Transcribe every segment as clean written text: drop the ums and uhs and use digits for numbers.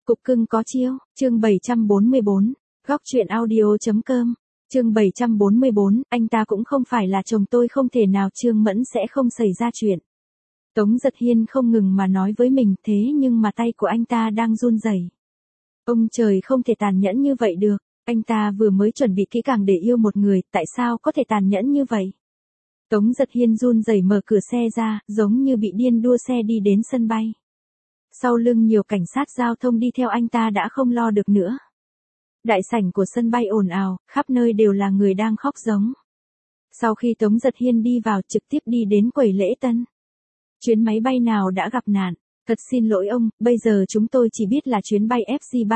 Cục cưng có chiêu, chương 744, góc truyện audio.com, chương 744, anh ta cũng không phải là chồng tôi, không thể nào Trương Mẫn sẽ không xảy ra chuyện. Tống Giật Hiên không ngừng mà nói với mình, thế nhưng mà tay của anh ta đang run rẩy. Ông trời không thể tàn nhẫn như vậy được, anh ta vừa mới chuẩn bị kỹ càng để yêu một người, tại sao có thể tàn nhẫn như vậy? Tống Giật Hiên run rẩy mở cửa xe ra, giống như bị điên đua xe đi đến sân bay. Sau lưng nhiều cảnh sát giao thông đi theo anh ta đã không lo được nữa. Đại sảnh của sân bay ồn ào, khắp nơi đều là người đang khóc giống. Sau khi Tống Giật Hiên đi vào, trực tiếp đi đến quầy lễ tân. Chuyến máy bay nào đã gặp nạn? Thật xin lỗi ông, bây giờ chúng tôi chỉ biết là chuyến bay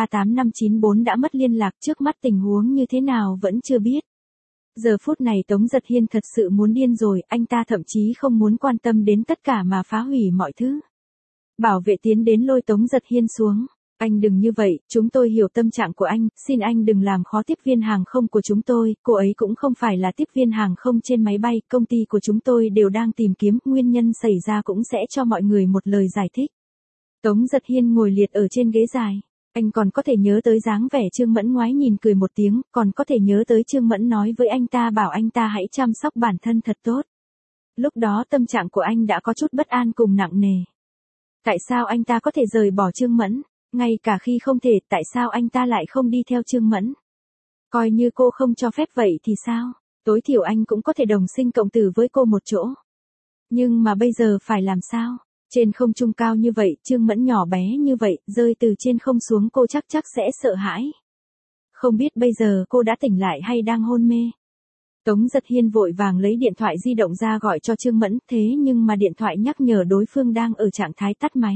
FG38594 đã mất liên lạc, trước mắt tình huống như thế nào vẫn chưa biết. Giờ phút này Tống Giật Hiên thật sự muốn điên rồi, anh ta thậm chí không muốn quan tâm đến tất cả mà phá hủy mọi thứ. Bảo vệ tiến đến lôi Tống Giật Hiên xuống. Anh đừng như vậy, chúng tôi hiểu tâm trạng của anh, xin anh đừng làm khó tiếp viên hàng không của chúng tôi, cô ấy cũng không phải là tiếp viên hàng không trên máy bay, công ty của chúng tôi đều đang tìm kiếm, nguyên nhân xảy ra cũng sẽ cho mọi người một lời giải thích. Tống Giật Hiên ngồi liệt ở trên ghế dài. Anh còn có thể nhớ tới dáng vẻ Trương Mẫn ngoái nhìn cười một tiếng, còn có thể nhớ tới Trương Mẫn nói với anh ta bảo anh ta hãy chăm sóc bản thân thật tốt. Lúc đó tâm trạng của anh đã có chút bất an cùng nặng nề. Tại sao anh ta có thể rời bỏ Trương Mẫn? Ngay cả khi không thể, tại sao anh ta lại không đi theo Trương Mẫn? Coi như cô không cho phép vậy thì sao? Tối thiểu anh cũng có thể đồng sinh cộng tử với cô một chỗ. Nhưng mà bây giờ phải làm sao? Trên không trung cao như vậy, Trương Mẫn nhỏ bé như vậy, rơi từ trên không xuống cô chắc sẽ sợ hãi. Không biết bây giờ cô đã tỉnh lại hay đang hôn mê? Tống Giật Hiên vội vàng lấy điện thoại di động ra gọi cho Trương Mẫn, thế nhưng mà điện thoại nhắc nhở đối phương đang ở trạng thái tắt máy.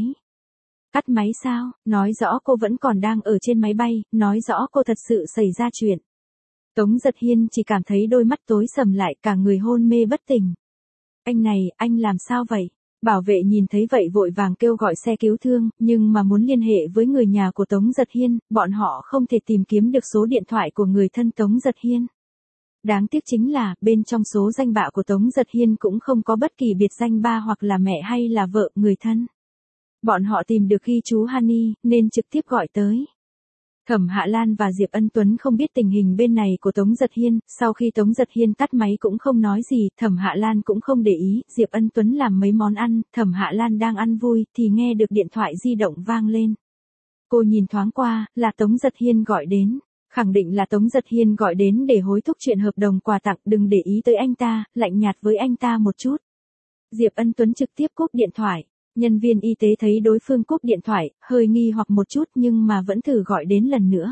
Tắt máy sao? Nói rõ cô vẫn còn đang ở trên máy bay, nói rõ cô thật sự xảy ra chuyện. Tống Giật Hiên chỉ cảm thấy đôi mắt tối sầm lại, cả người hôn mê bất tỉnh. Anh này, anh làm sao vậy? Bảo vệ nhìn thấy vậy vội vàng kêu gọi xe cứu thương, nhưng mà muốn liên hệ với người nhà của Tống Giật Hiên, bọn họ không thể tìm kiếm được số điện thoại của người thân Tống Giật Hiên. Đáng tiếc chính là, bên trong số danh bạ của Tống Giật Hiên cũng không có bất kỳ biệt danh ba hoặc là mẹ hay là vợ, người thân. Bọn họ tìm được ghi chú Honey, nên trực tiếp gọi tới. Thẩm Hạ Lan và Diệp Ân Tuấn không biết tình hình bên này của Tống Giật Hiên, sau khi Tống Giật Hiên tắt máy cũng không nói gì, Thẩm Hạ Lan cũng không để ý, Diệp Ân Tuấn làm mấy món ăn, Thẩm Hạ Lan đang ăn vui, thì nghe được điện thoại di động vang lên. Cô nhìn thoáng qua, là Tống Giật Hiên gọi đến. Khẳng định là Tống Giật Hiên gọi đến để hối thúc chuyện hợp đồng quà tặng, đừng để ý tới anh ta, lạnh nhạt với anh ta một chút. Diệp Ân Tuấn trực tiếp cúp điện thoại. Nhân viên y tế thấy đối phương cúp điện thoại, hơi nghi hoặc một chút nhưng mà vẫn thử gọi đến lần nữa.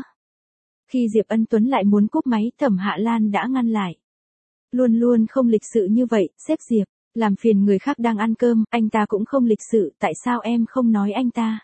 Khi Diệp Ân Tuấn lại muốn cúp máy, Thẩm Hạ Lan đã ngăn lại. Luôn luôn không lịch sự như vậy, sếp Diệp, làm phiền người khác đang ăn cơm, anh ta cũng không lịch sự, tại sao em không nói anh ta?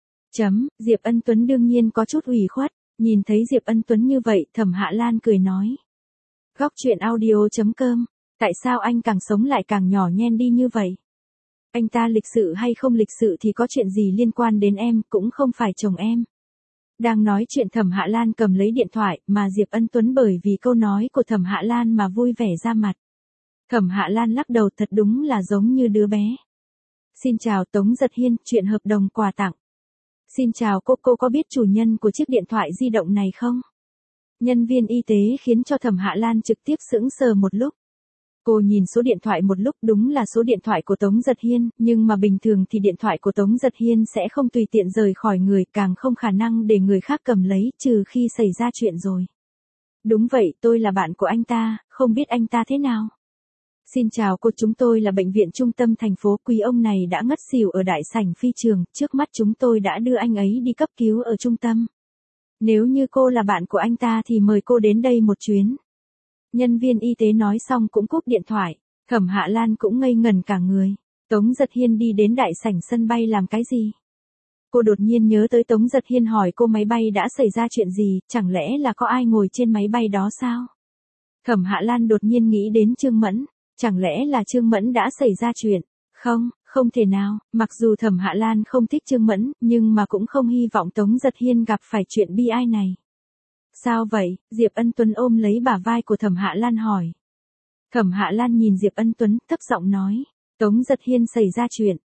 Diệp Ân Tuấn đương nhiên có chút ủy khuất, nhìn thấy Diệp Ân Tuấn như vậy, Thẩm Hạ Lan cười nói. Góc truyện audio.com, tại sao anh càng sống lại càng nhỏ nhen đi như vậy? Anh ta lịch sự hay không lịch sự thì có chuyện gì liên quan đến em, cũng không phải chồng em. Đang nói chuyện Thẩm Hạ Lan cầm lấy điện thoại, mà Diệp Ân Tuấn bởi vì câu nói của Thẩm Hạ Lan mà vui vẻ ra mặt. Thẩm Hạ Lan lắc đầu, thật đúng là giống như đứa bé. Xin chào Tống Giật Hiên, chuyện hợp đồng quà tặng. Xin chào cô có biết chủ nhân của chiếc điện thoại di động này không? Nhân viên y tế khiến cho Thẩm Hạ Lan trực tiếp sững sờ một lúc. Cô nhìn số điện thoại một lúc, đúng là số điện thoại của Tống Giật Hiên, nhưng mà bình thường thì điện thoại của Tống Giật Hiên sẽ không tùy tiện rời khỏi người, càng không khả năng để người khác cầm lấy, trừ khi xảy ra chuyện rồi. Đúng vậy, tôi là bạn của anh ta, không biết anh ta thế nào. Xin chào cô, chúng tôi là bệnh viện trung tâm thành phố, quý ông này đã ngất xỉu ở đại sảnh phi trường, trước mắt chúng tôi đã đưa anh ấy đi cấp cứu ở trung tâm. Nếu như cô là bạn của anh ta thì mời cô đến đây một chuyến. Nhân viên y tế nói xong cũng cúp điện thoại, Thẩm Hạ Lan cũng ngây ngẩn cả người. Tống Giật Hiên đi đến đại sảnh sân bay làm cái gì? Cô đột nhiên nhớ tới Tống Giật Hiên hỏi cô máy bay đã xảy ra chuyện gì, chẳng lẽ là có ai ngồi trên máy bay đó sao? Thẩm Hạ Lan đột nhiên nghĩ đến Trương Mẫn, chẳng lẽ là Trương Mẫn đã xảy ra chuyện? Không thể nào, mặc dù Thẩm Hạ Lan không thích Trương Mẫn, nhưng mà cũng không hy vọng Tống Giật Hiên gặp phải chuyện bi ai này. Sao vậy? Diệp Ân Tuấn ôm lấy bả vai của Thẩm Hạ Lan hỏi. Thẩm Hạ Lan nhìn Diệp Ân Tuấn, thấp giọng nói. Tống Giật Hiên xảy ra chuyện.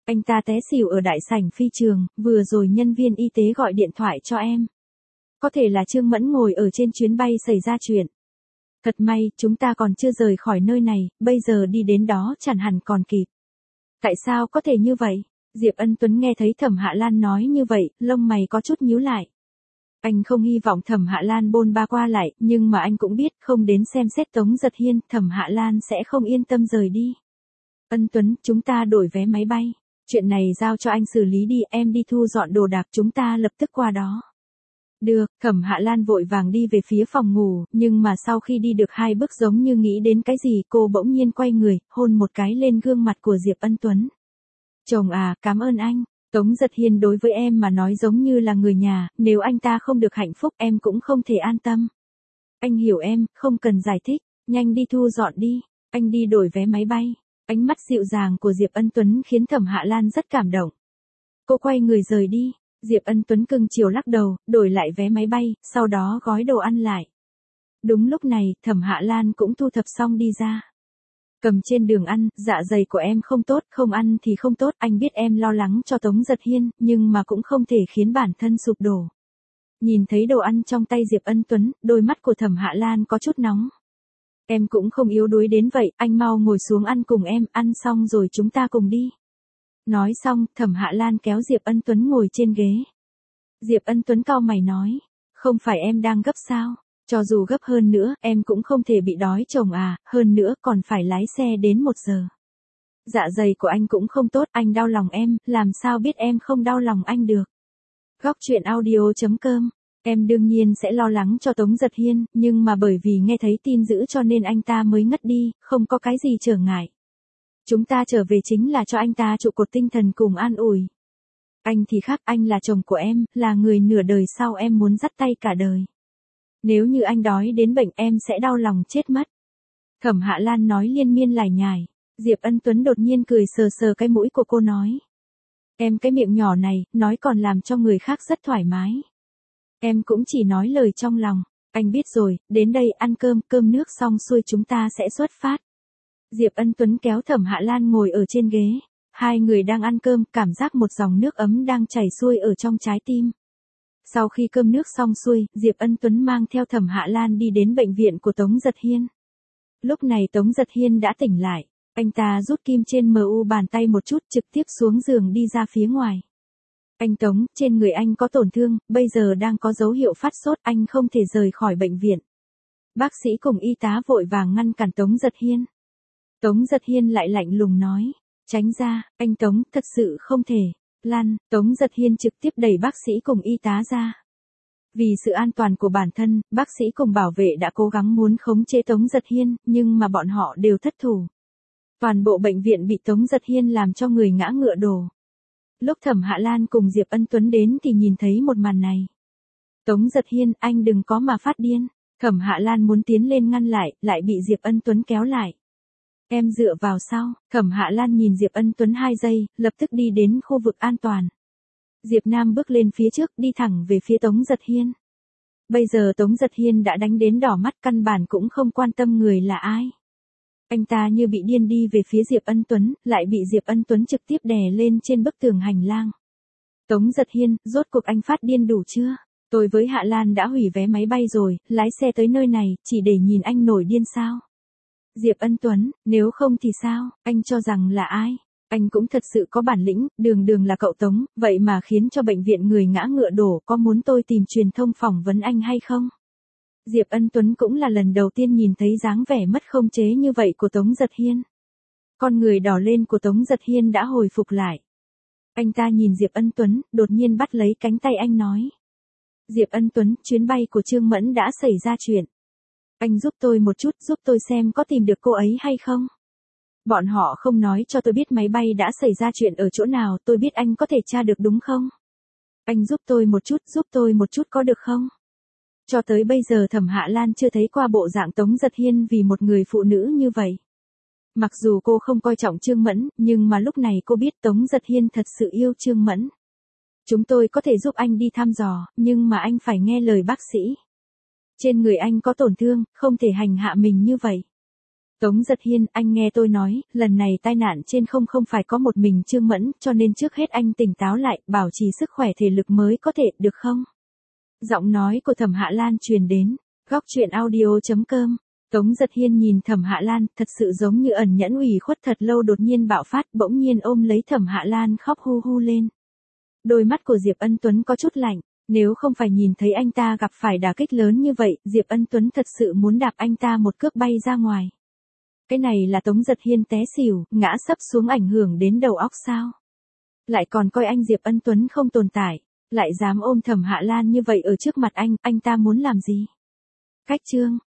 Anh ta té xỉu ở đại sảnh phi trường, vừa rồi nhân viên y tế gọi điện thoại cho em. Có thể là Trương Mẫn ngồi ở trên chuyến bay xảy ra chuyện. Thật may, chúng ta còn chưa rời khỏi nơi này, bây giờ đi đến đó chẳng hẳn còn kịp. Tại sao có thể như vậy? Diệp Ân Tuấn nghe thấy Thẩm Hạ Lan nói như vậy, lông mày có chút nhíu lại. Anh không hy vọng Thẩm Hạ Lan bôn ba qua lại, nhưng mà anh cũng biết không đến xem xét Tống Giật Hiên, Thẩm Hạ Lan sẽ không yên tâm rời đi. Ân Tuấn, chúng ta đổi vé máy bay. Chuyện này giao cho anh xử lý đi, em đi thu dọn đồ đạc, chúng ta lập tức qua đó. Được, Thẩm Hạ Lan vội vàng đi về phía phòng ngủ, nhưng mà sau khi đi được 2 bước giống như nghĩ đến cái gì, cô bỗng nhiên quay người, hôn một cái lên gương mặt của Diệp Ân Tuấn. Chồng à, cảm ơn anh. Tống Giật Hiên đối với em mà nói giống như là người nhà, nếu anh ta không được hạnh phúc em cũng không thể an tâm. Anh hiểu em, không cần giải thích, nhanh đi thu dọn đi, anh đi đổi vé máy bay. Ánh mắt dịu dàng của Diệp Ân Tuấn khiến Thẩm Hạ Lan rất cảm động. Cô quay người rời đi, Diệp Ân Tuấn cưng chiều lắc đầu, đổi lại vé máy bay, sau đó gói đồ ăn lại. Đúng lúc này, Thẩm Hạ Lan cũng thu thập xong đi ra. Cầm trên đường ăn, dạ dày của em không tốt, không ăn thì không tốt, anh biết em lo lắng cho Tống Giật Hiên, nhưng mà cũng không thể khiến bản thân sụp đổ. Nhìn thấy đồ ăn trong tay Diệp Ân Tuấn, đôi mắt của Thẩm Hạ Lan có chút nóng. Em cũng không yếu đuối đến vậy, anh mau ngồi xuống ăn cùng em, ăn xong rồi chúng ta cùng đi. Nói xong, Thẩm Hạ Lan kéo Diệp Ân Tuấn ngồi trên ghế. Diệp Ân Tuấn cau mày nói, không phải em đang gấp sao? Cho dù gấp hơn nữa, em cũng không thể bị đói chồng à, hơn nữa còn phải lái xe đến 1 giờ. Dạ dày của anh cũng không tốt, anh đau lòng em, làm sao biết em không đau lòng anh được. Góc truyện audio.com. Em đương nhiên sẽ lo lắng cho Tống Giật Hiên, nhưng mà bởi vì nghe thấy tin dữ cho nên anh ta mới ngất đi, không có cái gì trở ngại. Chúng ta trở về chính là cho anh ta trụ cột tinh thần cùng an ủi. Anh thì khác, anh là chồng của em, là người nửa đời sau em muốn dắt tay cả đời. Nếu như anh đói đến bệnh em sẽ đau lòng chết mất. Thẩm Hạ Lan nói liên miên lải nhải. Diệp Ân Tuấn đột nhiên cười sờ sờ cái mũi của cô nói. Em cái miệng nhỏ này, nói còn làm cho người khác rất thoải mái. Em cũng chỉ nói lời trong lòng. Anh biết rồi, đến đây ăn cơm, cơm nước xong xuôi chúng ta sẽ xuất phát. Diệp Ân Tuấn kéo Thẩm Hạ Lan ngồi ở trên ghế. Hai người đang ăn cơm, cảm giác một dòng nước ấm đang chảy xuôi ở trong trái tim. Sau khi cơm nước xong xuôi, Diệp Ân Tuấn mang theo Thẩm Hạ Lan đi đến bệnh viện của Tống Giật Hiên. Lúc này Tống Giật Hiên đã tỉnh lại, anh ta rút kim trên mu bàn tay một chút trực tiếp xuống giường đi ra phía ngoài. Anh Tống, trên người anh có tổn thương, bây giờ đang có dấu hiệu phát sốt, anh không thể rời khỏi bệnh viện. Bác sĩ cùng y tá vội vàng ngăn cản Tống Giật Hiên. Tống Giật Hiên lại lạnh lùng nói, tránh ra, anh Tống, thật sự không thể. Lan, Tống Giật Hiên trực tiếp đẩy bác sĩ cùng y tá ra. Vì sự an toàn của bản thân, bác sĩ cùng bảo vệ đã cố gắng muốn khống chế Tống Giật Hiên, nhưng mà bọn họ đều thất thủ. Toàn bộ bệnh viện bị Tống Giật Hiên làm cho người ngã ngựa đổ. Lúc Thẩm Hạ Lan cùng Diệp Ân Tuấn đến thì nhìn thấy một màn này. Tống Giật Hiên, anh đừng có mà phát điên. Thẩm Hạ Lan muốn tiến lên ngăn lại bị Diệp Ân Tuấn kéo lại. Em dựa vào sau, Thẩm Hạ Lan nhìn Diệp Ân Tuấn 2 giây, lập tức đi đến khu vực an toàn. Diệp Nam bước lên phía trước, đi thẳng về phía Tống Giật Hiên. Bây giờ Tống Giật Hiên đã đánh đến đỏ mắt, căn bản cũng không quan tâm người là ai. Anh ta như bị điên đi về phía Diệp Ân Tuấn, lại bị Diệp Ân Tuấn trực tiếp đè lên trên bức tường hành lang. Tống Giật Hiên, rốt cuộc anh phát điên đủ chưa? Tôi với Hạ Lan đã hủy vé máy bay rồi, lái xe tới nơi này, chỉ để nhìn anh nổi điên sao? Diệp Ân Tuấn, nếu không thì sao, anh cho rằng là ai? Anh cũng thật sự có bản lĩnh, đường là cậu Tống, vậy mà khiến cho bệnh viện người ngã ngựa đổ, có muốn tôi tìm truyền thông phỏng vấn anh hay không? Diệp Ân Tuấn cũng là lần đầu tiên nhìn thấy dáng vẻ mất không chế như vậy của Tống Giật Hiên. Con người đỏ lên của Tống Giật Hiên đã hồi phục lại. Anh ta nhìn Diệp Ân Tuấn, đột nhiên bắt lấy cánh tay anh nói. Diệp Ân Tuấn, chuyến bay của Trương Mẫn đã xảy ra chuyện. Anh giúp tôi một chút, giúp tôi xem có tìm được cô ấy hay không? Bọn họ không nói cho tôi biết máy bay đã xảy ra chuyện ở chỗ nào, tôi biết anh có thể tra được đúng không? Anh giúp tôi một chút có được không? Cho tới bây giờ Thẩm Hạ Lan chưa thấy qua bộ dạng Tống Giật Hiên vì một người phụ nữ như vậy. Mặc dù cô không coi trọng Trương Mẫn, nhưng mà lúc này cô biết Tống Giật Hiên thật sự yêu Trương Mẫn. Chúng tôi có thể giúp anh đi thăm dò, nhưng mà anh phải nghe lời bác sĩ. Trên người anh có tổn thương, không thể hành hạ mình như vậy. Tống Giật Hiên, anh nghe tôi nói, lần này tai nạn trên không phải có một mình Trương Mẫn, cho nên trước hết anh tỉnh táo lại, bảo trì sức khỏe thể lực mới có thể, được không? Giọng nói của Thẩm Hạ Lan truyền đến. Góc truyện audio.com. Tống Giật Hiên nhìn Thẩm Hạ Lan, thật sự giống như ẩn nhẫn ủy khuất thật lâu đột nhiên bạo phát, bỗng nhiên ôm lấy Thẩm Hạ Lan khóc hu hu lên. Đôi mắt của Diệp Ân Tuấn có chút lạnh, nếu không phải nhìn thấy anh ta gặp phải đả kích lớn như vậy, Diệp Ân Tuấn thật sự muốn đạp anh ta một cước bay ra ngoài. Cái này là Tống Giật Hiên té xỉu, ngã sấp xuống ảnh hưởng đến đầu óc sao? Lại còn coi anh Diệp Ân Tuấn không tồn tại, lại dám ôm Thẩm Hạ Lan như vậy ở trước mặt anh ta muốn làm gì? Cách chương